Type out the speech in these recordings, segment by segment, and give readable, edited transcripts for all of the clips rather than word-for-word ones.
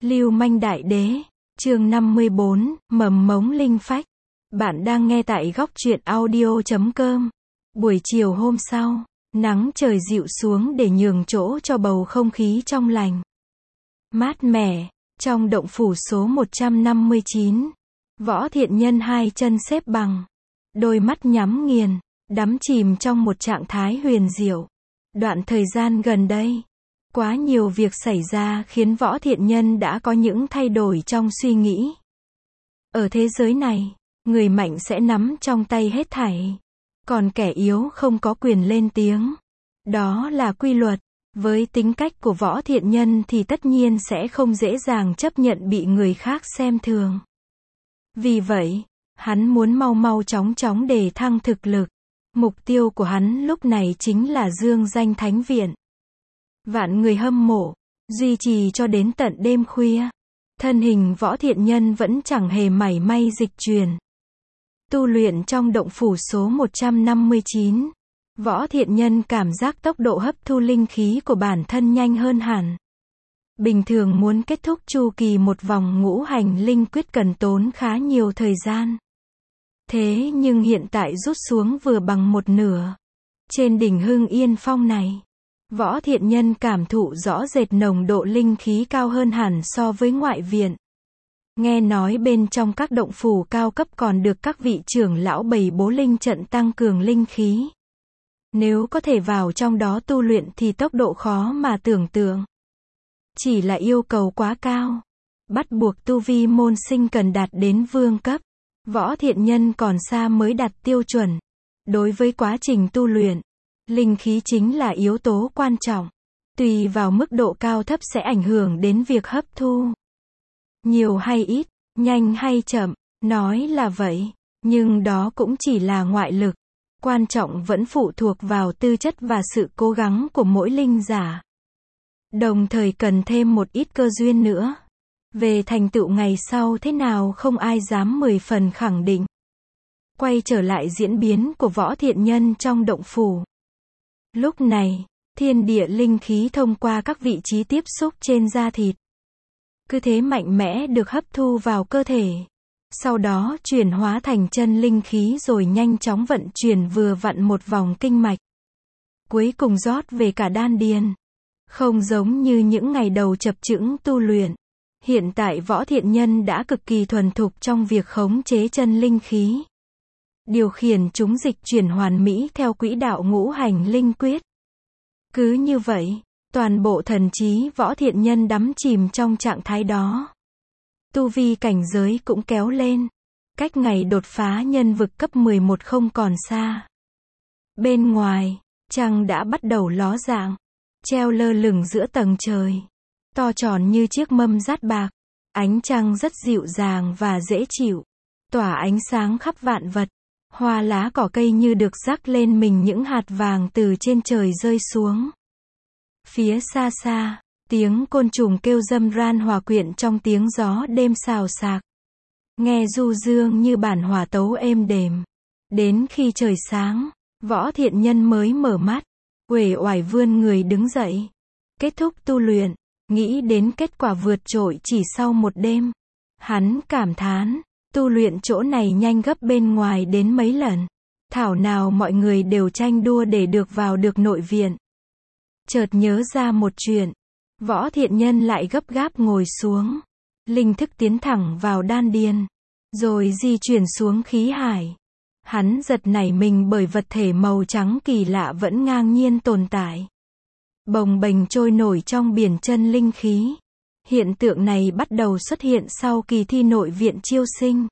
Lưu manh đại đế, chương 54, mầm mống linh phách. Bạn đang nghe tại góc truyện audio.com. Buổi chiều hôm sau, nắng trời dịu xuống để nhường chỗ cho bầu không khí trong lành. Mát mẻ, trong động phủ số 159, Võ Thiện Nhân hai chân xếp bằng, đôi mắt nhắm nghiền, đắm chìm trong một trạng thái huyền diệu. Đoạn thời gian gần đây, quá nhiều việc xảy ra khiến Võ Thiện Nhân đã có những thay đổi trong suy nghĩ. Ở thế giới này, người mạnh sẽ nắm trong tay hết thảy, còn kẻ yếu không có quyền lên tiếng. Đó là quy luật. Với tính cách của Võ Thiện Nhân thì tất nhiên sẽ không dễ dàng chấp nhận bị người khác xem thường. Vì vậy, hắn muốn mau chóng đề thăng thực lực. Mục tiêu của hắn lúc này chính là dương danh thánh viện. Vạn người hâm mộ, duy trì cho đến tận đêm khuya. Thân hình Võ Thiện Nhân vẫn chẳng hề mảy may dịch chuyển. Tu luyện trong động phủ số 159. Võ Thiện Nhân cảm giác tốc độ hấp thu linh khí của bản thân nhanh hơn hẳn. Bình thường muốn kết thúc chu kỳ một vòng ngũ hành linh quyết cần tốn khá nhiều thời gian. Thế nhưng hiện tại rút xuống vừa bằng một nửa. Trên đỉnh Hưng Yên Phong này, Võ Thiện Nhân cảm thụ rõ rệt nồng độ linh khí cao hơn hẳn so với ngoại viện. Nghe nói bên trong các động phủ cao cấp còn được các vị trưởng lão bày bố linh trận tăng cường linh khí. Nếu có thể vào trong đó tu luyện thì tốc độ khó mà tưởng tượng. Chỉ là yêu cầu quá cao. Bắt buộc tu vi môn sinh cần đạt đến vương cấp. Võ Thiện Nhân còn xa mới đạt tiêu chuẩn. Đối với quá trình tu luyện, linh khí chính là yếu tố quan trọng. Tùy vào mức độ cao thấp sẽ ảnh hưởng đến việc hấp thu. Nhiều hay ít, nhanh hay chậm, nói là vậy, nhưng đó cũng chỉ là ngoại lực. Quan trọng vẫn phụ thuộc vào tư chất và sự cố gắng của mỗi linh giả. Đồng thời cần thêm một ít cơ duyên nữa. Về thành tựu ngày sau thế nào không ai dám 10 phần khẳng định. Quay trở lại diễn biến của Võ Thiện Nhân trong động phủ. Lúc này, thiên địa linh khí thông qua các vị trí tiếp xúc trên da thịt. Cứ thế mạnh mẽ được hấp thu vào cơ thể. Sau đó chuyển hóa thành chân linh khí rồi nhanh chóng vận chuyển vừa vặn một vòng kinh mạch. Cuối cùng rót về cả đan điền. Không giống như những ngày đầu chập chững tu luyện. Hiện tại Võ Thiện Nhân đã cực kỳ thuần thục trong việc khống chế chân linh khí. Điều khiển chúng dịch chuyển hoàn mỹ theo quỹ đạo ngũ hành linh quyết. Cứ như vậy, toàn bộ thần trí Võ Thiện Nhân đắm chìm trong trạng thái đó. Tu vi cảnh giới cũng kéo lên. Cách ngày đột phá nhân vực cấp 11 không còn xa. Bên ngoài, trăng đã bắt đầu ló dạng. Treo lơ lửng giữa tầng trời. To tròn như chiếc mâm dát bạc. Ánh trăng rất dịu dàng và dễ chịu. Tỏa ánh sáng khắp vạn vật. Hoa lá cỏ cây như được rắc lên mình những hạt vàng từ trên trời rơi xuống. Phía xa xa, tiếng côn trùng kêu râm ran hòa quyện trong tiếng gió đêm xào xạc. Nghe du dương như bản hòa tấu êm đềm. Đến khi trời sáng, Võ Thiện Nhân mới mở mắt, uể oải vươn người đứng dậy. Kết thúc tu luyện, nghĩ đến kết quả vượt trội chỉ sau một đêm. Hắn cảm thán, tu luyện chỗ này nhanh gấp bên ngoài đến mấy lần. Thảo nào mọi người đều tranh đua để được vào được nội viện. Chợt nhớ ra một chuyện. Võ Thiện Nhân lại gấp gáp ngồi xuống. Linh thức tiến thẳng vào đan điền. Rồi di chuyển xuống khí hải. Hắn giật nảy mình bởi vật thể màu trắng kỳ lạ vẫn ngang nhiên tồn tại. Bồng bềnh trôi nổi trong biển chân linh khí. Hiện tượng này bắt đầu xuất hiện sau kỳ thi nội viện chiêu sinh.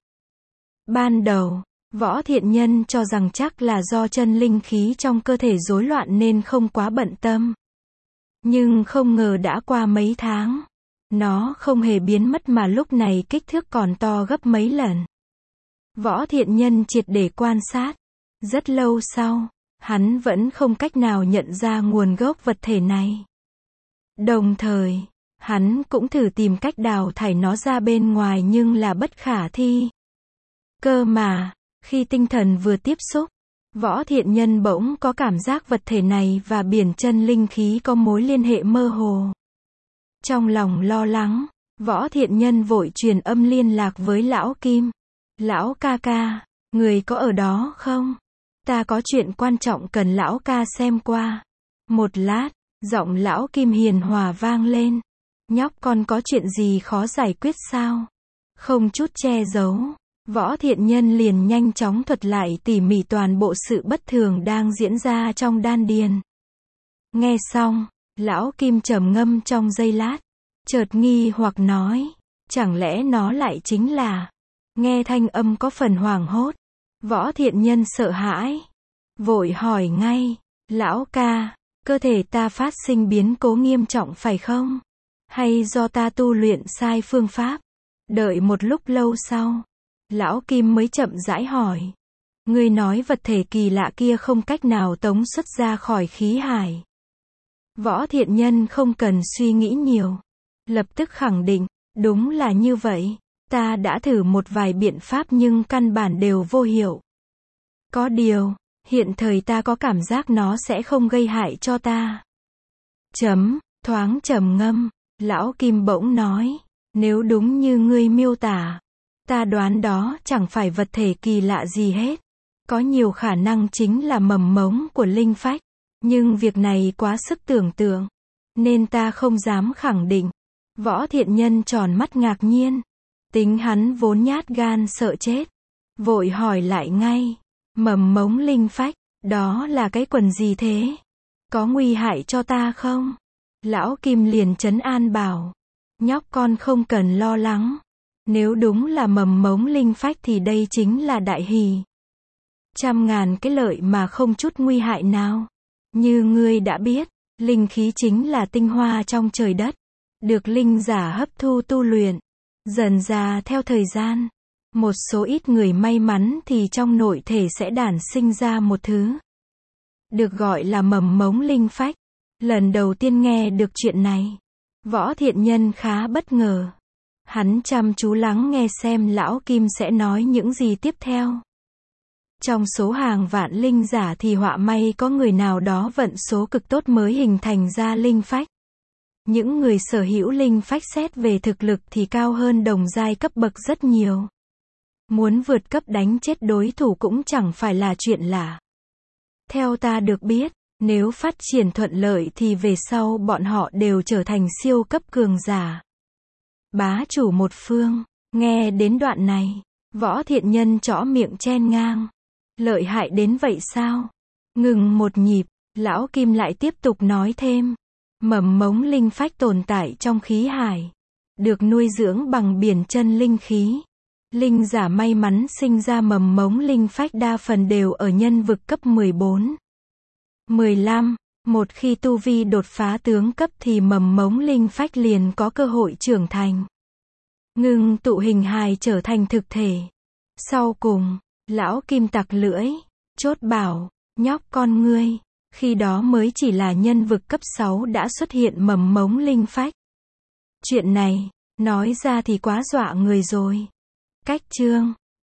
Ban đầu, Võ Thiện Nhân cho rằng chắc là do chân linh khí trong cơ thể rối loạn nên không quá bận tâm. Nhưng không ngờ đã qua mấy tháng, nó không hề biến mất mà lúc này kích thước còn to gấp mấy lần. Võ Thiện Nhân triệt để quan sát. Rất lâu sau, hắn vẫn không cách nào nhận ra nguồn gốc vật thể này. Đồng thời, hắn cũng thử tìm cách đào thải nó ra bên ngoài nhưng là bất khả thi. Cơ mà, khi tinh thần vừa tiếp xúc, Võ Thiện Nhân bỗng có cảm giác vật thể này và biển chân linh khí có mối liên hệ mơ hồ. Trong lòng lo lắng, Võ Thiện Nhân vội truyền âm liên lạc với Lão Kim. Lão ca ca, người có ở đó không? Ta có chuyện quan trọng cần lão ca xem qua. Một lát, giọng Lão Kim hiền hòa vang lên. Nhóc con có chuyện gì khó giải quyết sao? Không chút che giấu, Võ Thiện Nhân liền nhanh chóng thuật lại tỉ mỉ toàn bộ sự bất thường đang diễn ra trong đan điền. Nghe xong, Lão Kim trầm ngâm trong giây lát, chợt nghi hoặc nói, chẳng lẽ nó lại chính là... Nghe thanh âm có phần hoảng hốt, Võ Thiện Nhân sợ hãi, vội hỏi ngay, lão ca, cơ thể ta phát sinh biến cố nghiêm trọng phải không? Hay do ta tu luyện sai phương pháp? Đợi một lúc lâu sau, Lão Kim mới chậm rãi hỏi, ngươi nói vật thể kỳ lạ kia không cách nào tống xuất ra khỏi khí hải. Võ Thiện Nhân không cần suy nghĩ nhiều, lập tức khẳng định, đúng là như vậy, ta đã thử một vài biện pháp nhưng căn bản đều vô hiệu. Có điều, hiện thời ta có cảm giác nó sẽ không gây hại cho ta. Thoáng trầm ngâm, Lão Kim bỗng nói, nếu đúng như ngươi miêu tả, ta đoán đó chẳng phải vật thể kỳ lạ gì hết. Có nhiều khả năng chính là mầm mống của linh phách. Nhưng việc này quá sức tưởng tượng, nên ta không dám khẳng định. Võ Thiện Nhân tròn mắt ngạc nhiên. Tính hắn vốn nhát gan sợ chết. Vội hỏi lại ngay. Mầm mống linh phách, đó là cái quần gì thế? Có nguy hại cho ta không? Lão Kim liền trấn an bảo. Nhóc con không cần lo lắng. Nếu đúng là mầm mống linh phách thì đây chính là đại hỷ. Trăm ngàn cái lợi mà không chút nguy hại nào. Như ngươi đã biết, linh khí chính là tinh hoa trong trời đất, được linh giả hấp thu tu luyện. Dần dà theo thời gian, một số ít người may mắn thì trong nội thể sẽ đản sinh ra một thứ được gọi là mầm mống linh phách. Lần đầu tiên nghe được chuyện này, Võ Thiện Nhân khá bất ngờ. Hắn chăm chú lắng nghe xem Lão Kim sẽ nói những gì tiếp theo. Trong số hàng vạn linh giả thì họa may có người nào đó vận số cực tốt mới hình thành ra linh phách. Những người sở hữu linh phách xét về thực lực thì cao hơn đồng giai cấp bậc rất nhiều. Muốn vượt cấp đánh chết đối thủ cũng chẳng phải là chuyện lạ. Theo ta được biết, nếu phát triển thuận lợi thì về sau bọn họ đều trở thành siêu cấp cường giả. Bá chủ một phương. Nghe đến đoạn này, Võ Thiện Nhân trõ miệng chen ngang. Lợi hại đến vậy sao? Ngừng một nhịp, Lão Kim lại tiếp tục nói thêm. Mầm mống linh phách tồn tại trong khí hải, được nuôi dưỡng bằng biển chân linh khí. Linh giả may mắn sinh ra mầm mống linh phách đa phần đều ở nhân vực cấp 14, 15. Một khi tu vi đột phá tướng cấp thì mầm mống linh phách liền có cơ hội trưởng thành, ngưng tụ hình hài trở thành thực thể. Sau cùng, Lão Kim tặc lưỡi, chốt bảo, nhóc con ngươi, khi đó mới chỉ là nhân vực cấp 6 đã xuất hiện mầm mống linh phách. Chuyện này, nói ra thì quá dọa người rồi. Cách chương